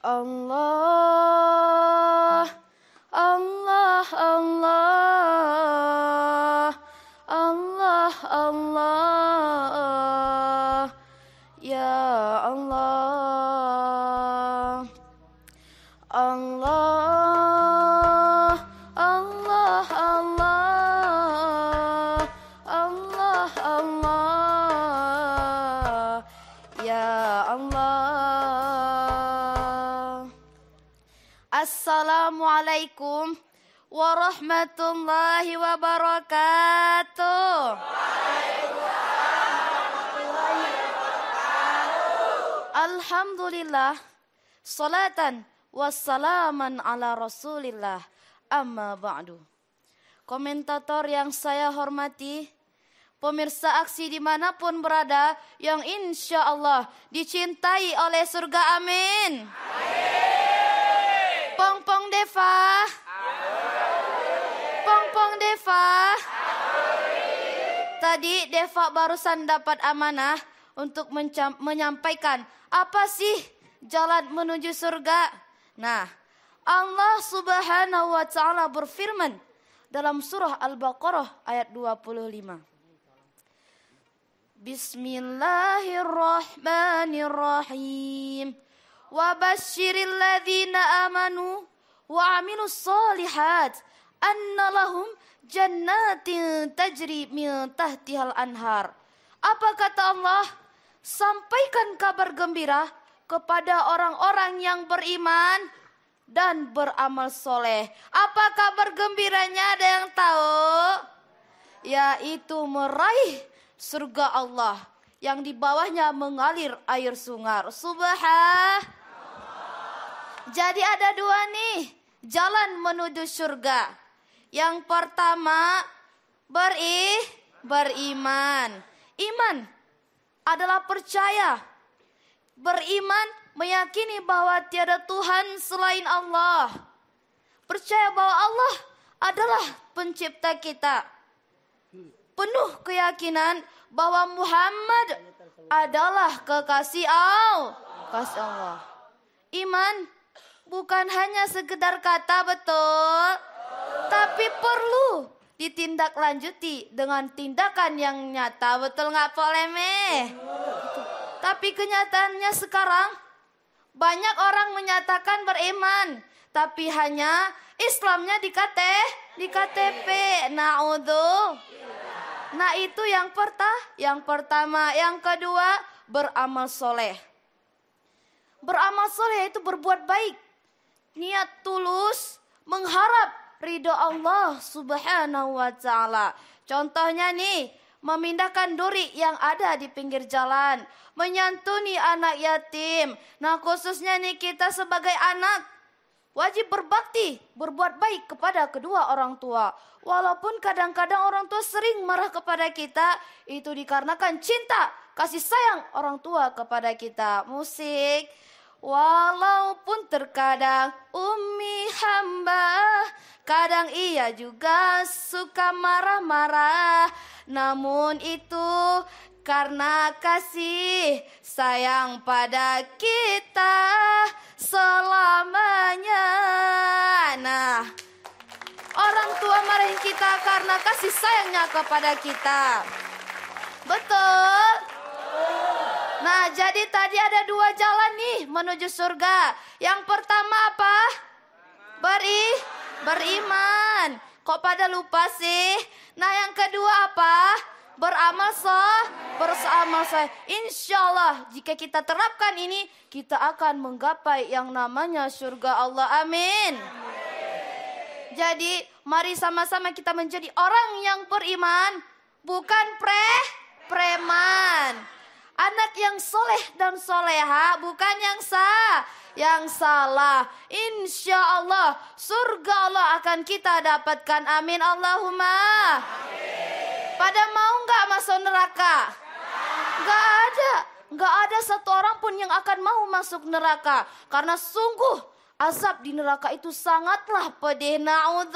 Allah, Allah, Allah, Allah, Allah, ya Allah, Allah, Allah, Allah, Allah, Allah, ya Allah. Assalamualaikum warahmatullahi wabarakatuh. Alhamdulillah, salatan wassalaman ala rasulillah, amma ba'du. Komentator yang saya hormati, pemirsa aksi dimanapun berada, yang insya Allah dicintai oleh surga, amin. Pong-pong Deva, Pong-pong Deva. Tadi Deva barusan dapat amanah untuk menyampaikan apa sih jalan menuju surga. Nah, Allah Subhanahu wa Ta'ala berfirman dalam surah Al-Baqarah ayat 25. Bismillahirrahmanirrahim. Wa basyiril ladzina amanu wa amilus solihat anna lahum jannatin tajri min tahtihal anhar. Apa kata Allah? Sampaikan kabar gembira kepada orang-orang yang beriman dan beramal soleh. Apa kabar gembiranya, ada yang tahu? Yaitu meraih surga Allah yang di bawahnya mengalir air sungai. Subhanallah. Jadi ada dua nih jalan menuju surga. Yang pertama beriman. Iman adalah percaya. Beriman meyakini bahwa tiada Tuhan selain Allah. Percaya bahwa Allah adalah pencipta kita. Penuh keyakinan bahwa Muhammad adalah kekasih Allah. Iman bukan hanya sekedar kata, betul, tapi perlu ditindaklanjuti dengan tindakan yang nyata, betul nggak Poleme? Tapi kenyataannya sekarang banyak orang menyatakan beriman, tapi hanya Islamnya di KTP. Nah itu yang pertama. Yang kedua, beramal soleh. Beramal soleh itu berbuat baik. Niat tulus mengharap ridho Allah Subhanahu wa Ta'ala. Contohnya nih, memindahkan duri yang ada di pinggir jalan, menyantuni anak yatim. Nah khususnya nih kita sebagai anak wajib berbakti, berbuat baik kepada kedua orang tua. Walaupun kadang-kadang orang tua sering marah kepada kita, itu dikarenakan cinta, kasih sayang orang tua kepada kita. Musik. Walaupun terkadang umi hamba, kadang ia juga suka marah-marah. Namun itu karena kasih sayang pada kita selamanya. Nah, orang tua marahin kita karena kasih sayangnya kepada kita. Betul? Nah, jadi tadi ada dua jalan nih menuju surga. Yang pertama apa? Beriman. Kok pada lupa sih? Nah, yang kedua apa? Beramal soleh. Insya Allah jika kita terapkan ini, kita akan menggapai yang namanya surga Allah. Amin. Jadi mari sama-sama kita menjadi orang yang beriman, bukan preman. Anak yang soleh dan soleha, bukan yang salah. Insya Allah surga Allah akan kita dapatkan. Amin Allahumma. Amin. Pada mau nggak masuk neraka? Nggak ada satu orang pun yang akan mau masuk neraka. Karena sungguh azab di neraka itu sangatlah pedih.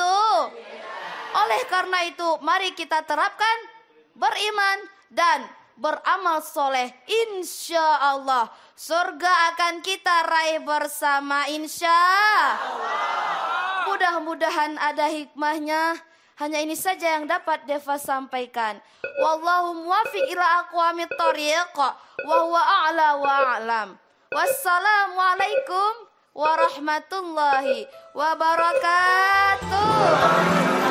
Oleh karena itu mari kita terapkan beriman dan beramal soleh. Insya Allah surga akan kita raih bersama, insya Allah. Mudah-mudahan ada hikmahnya. Hanya ini saja yang dapat Deva sampaikan. Wallahu muwaffiq ila aqwamit thoriq wa huwa a'la wa a'lam. Wassalamualaikum warahmatullahi wabarakatuh.